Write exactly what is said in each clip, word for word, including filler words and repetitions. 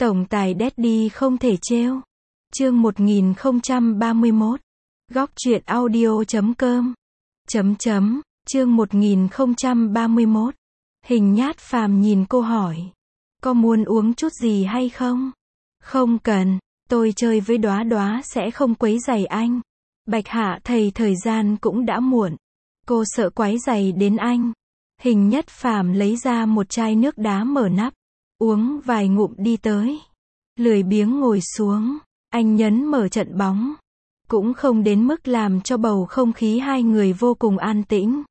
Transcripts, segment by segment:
Tổng tài Daddy không thể trêu. Chương một nghìn không trăm ba mươi mốt. Góc truyện audio chấm com. Chấm chấm. Chương một nghìn không trăm ba mươi mốt. Hình Nhát Phàm nhìn cô hỏi. Có muốn uống chút gì hay không? Không cần, tôi chơi với Đóa Đóa sẽ không quấy rầy anh. Bạch Hạ thầy thời gian cũng đã muộn. Cô sợ quấy rầy đến anh. Hình Nhất Phàm lấy ra một chai nước đá mở nắp. Uống vài ngụm đi tới. Lười biếng ngồi xuống. Anh nhấn mở trận bóng. Cũng không đến mức làm cho bầu không khí hai người vô cùng an tĩnh.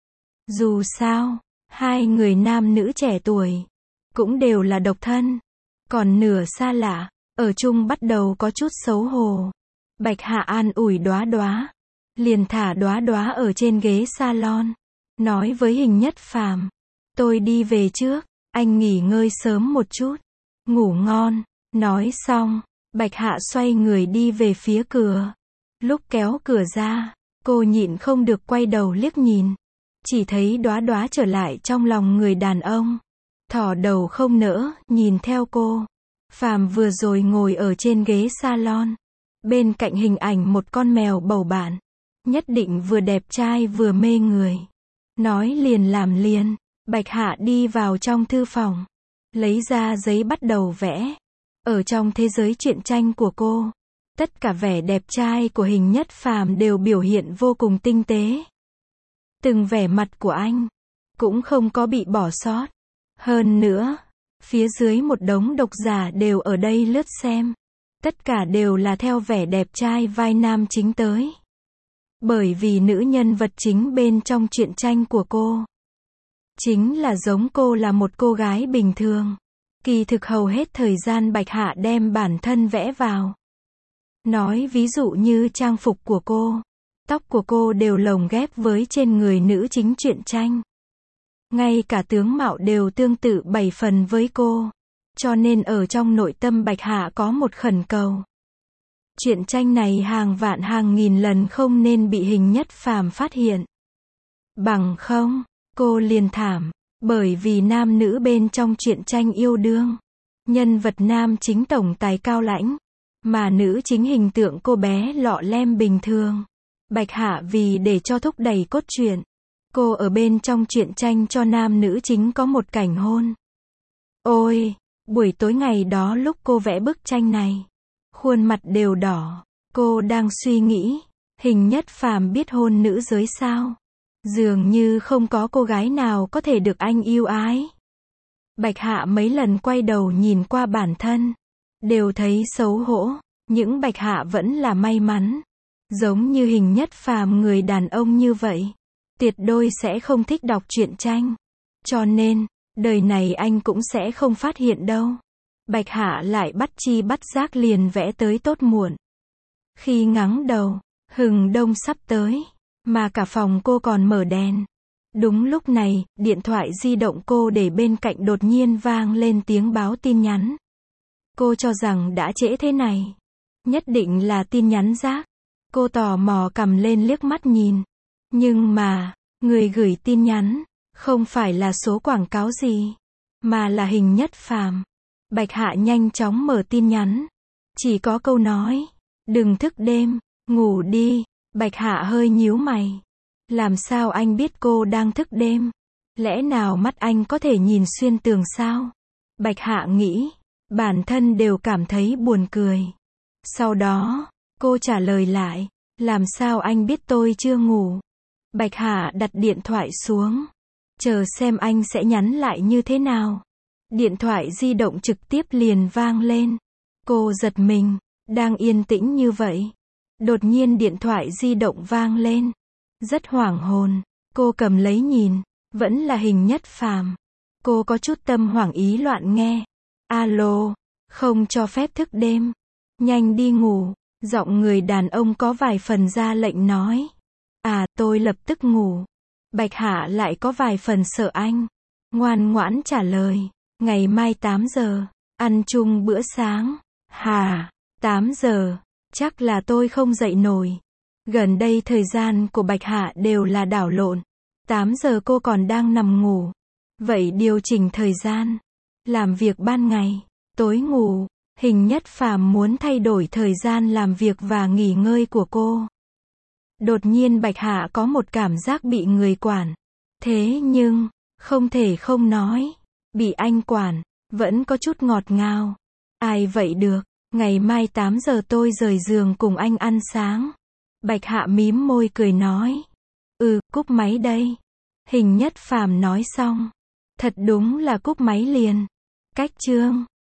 Dù sao, hai người nam nữ trẻ tuổi. Cũng đều là độc thân. Còn nửa xa lạ. Ở chung bắt đầu có chút xấu hổ. Bạch Hạ an ủi Đóa Đóa. Liền thả Đóa Đóa ở trên ghế salon. Nói với Hình Nhất Phàm. Tôi đi về trước. Anh nghỉ ngơi sớm một chút. Ngủ ngon. Nói xong, Bạch Hạ xoay người đi về phía cửa. Lúc kéo cửa ra, cô nhịn không được quay đầu liếc nhìn. Chỉ thấy Đóa Đóa trở lại trong lòng người đàn ông. Thỏ đầu không nỡ, nhìn theo cô. Phàm vừa rồi ngồi ở trên ghế salon. Bên cạnh hình ảnh một con mèo bầu bạn. Nhất định vừa đẹp trai vừa mê người. Nói liền làm liền. Bạch Hạ đi vào trong thư phòng. Lấy ra giấy bắt đầu vẽ. Ở trong thế giới truyện tranh của cô, tất cả vẻ đẹp trai của Hình Nhất Phàm đều biểu hiện vô cùng tinh tế. Từng vẻ mặt của anh cũng không có bị bỏ sót. Hơn nữa, phía dưới một đống độc giả đều ở đây lướt xem. Tất cả đều là theo vẻ đẹp trai vai nam chính tới. Bởi vì nữ nhân vật chính bên trong truyện tranh của cô chính là giống cô là một cô gái bình thường. Kỳ thực hầu hết thời gian Bạch Hạ đem bản thân vẽ vào. Nói ví dụ như trang phục của cô, tóc của cô đều lồng ghép với trên người nữ chính truyện tranh. Ngay cả tướng mạo đều tương tự bảy phần với cô. Cho nên ở trong nội tâm Bạch Hạ có một khẩn cầu. Truyện tranh này hàng vạn hàng nghìn lần không nên bị Hình Nhất Phàm phát hiện. Bằng không, cô liền thảm. Bởi vì nam nữ bên trong truyện tranh yêu đương. Nhân vật nam chính tổng tài cao lãnh. Mà nữ chính hình tượng cô bé lọ lem bình thường. Bạch Hạ vì để cho thúc đẩy cốt truyện. Cô ở bên trong truyện tranh cho nam nữ chính có một cảnh hôn. Ôi, buổi tối ngày đó lúc cô vẽ bức tranh này. Khuôn mặt đều đỏ. Cô đang suy nghĩ. Hình Nhất Phàm biết hôn nữ giới sao? Dường như không có cô gái nào có thể được anh yêu ái. Bạch Hạ mấy lần quay đầu nhìn qua bản thân. Đều thấy xấu hổ. Những Bạch Hạ vẫn là may mắn. Giống như Hình Nhất Phàm người đàn ông như vậy. Tuyệt đối sẽ không thích đọc truyện tranh. Cho nên, đời này anh cũng sẽ không phát hiện đâu. Bạch Hạ lại bắt chi bắt giác liền vẽ tới tốt muộn. Khi ngắng đầu, hừng đông sắp tới. Mà cả phòng cô còn mở đèn. Đúng lúc này, điện thoại di động cô để bên cạnh đột nhiên vang lên tiếng báo tin nhắn. Cô cho rằng đã trễ thế này. Nhất định là tin nhắn rác. Cô tò mò cầm lên liếc mắt nhìn. Nhưng mà, người gửi tin nhắn, không phải là số quảng cáo gì. Mà là Hình Nhất Phàm. Bạch Hạ nhanh chóng mở tin nhắn. Chỉ có câu nói. Đừng thức đêm, ngủ đi. Bạch Hạ hơi nhíu mày. Làm sao anh biết cô đang thức đêm? Lẽ nào mắt anh có thể nhìn xuyên tường sao? Bạch Hạ nghĩ. Bản thân đều cảm thấy buồn cười. Sau đó, cô trả lời lại. Làm sao anh biết tôi chưa ngủ? Bạch Hạ đặt điện thoại xuống. Chờ xem anh sẽ nhắn lại như thế nào. Điện thoại di động trực tiếp liền vang lên. Cô giật mình. Đang yên tĩnh như vậy. Đột nhiên điện thoại di động vang lên. Rất hoảng hồn. Cô cầm lấy nhìn. Vẫn là Hình Nhất Phàm. Cô có chút tâm hoảng ý loạn nghe. Alo. Không cho phép thức đêm. Nhanh đi ngủ. Giọng người đàn ông có vài phần ra lệnh nói. À, tôi lập tức ngủ. Bạch Hạ lại có vài phần sợ anh. Ngoan ngoãn trả lời. Ngày mai tám giờ. Ăn chung bữa sáng. Hà, tám giờ. Chắc là tôi không dậy nổi. Gần đây thời gian của Bạch Hạ đều là đảo lộn. tám giờ cô còn đang nằm ngủ. Vậy điều chỉnh thời gian. Làm việc ban ngày. Tối ngủ, Hình Nhất Phàm muốn thay đổi thời gian làm việc và nghỉ ngơi của cô. Đột nhiên Bạch Hạ có một cảm giác bị người quản. Thế nhưng, không thể không nói, bị anh quản, vẫn có chút ngọt ngào. Ai vậy được, ngày mai tám giờ tôi rời giường cùng anh ăn sáng. Bạch Hạ mím môi cười nói. Ừ, cúp máy đây. Hình Nhất Phàm nói xong. Thật đúng là cúp máy liền. Cách chương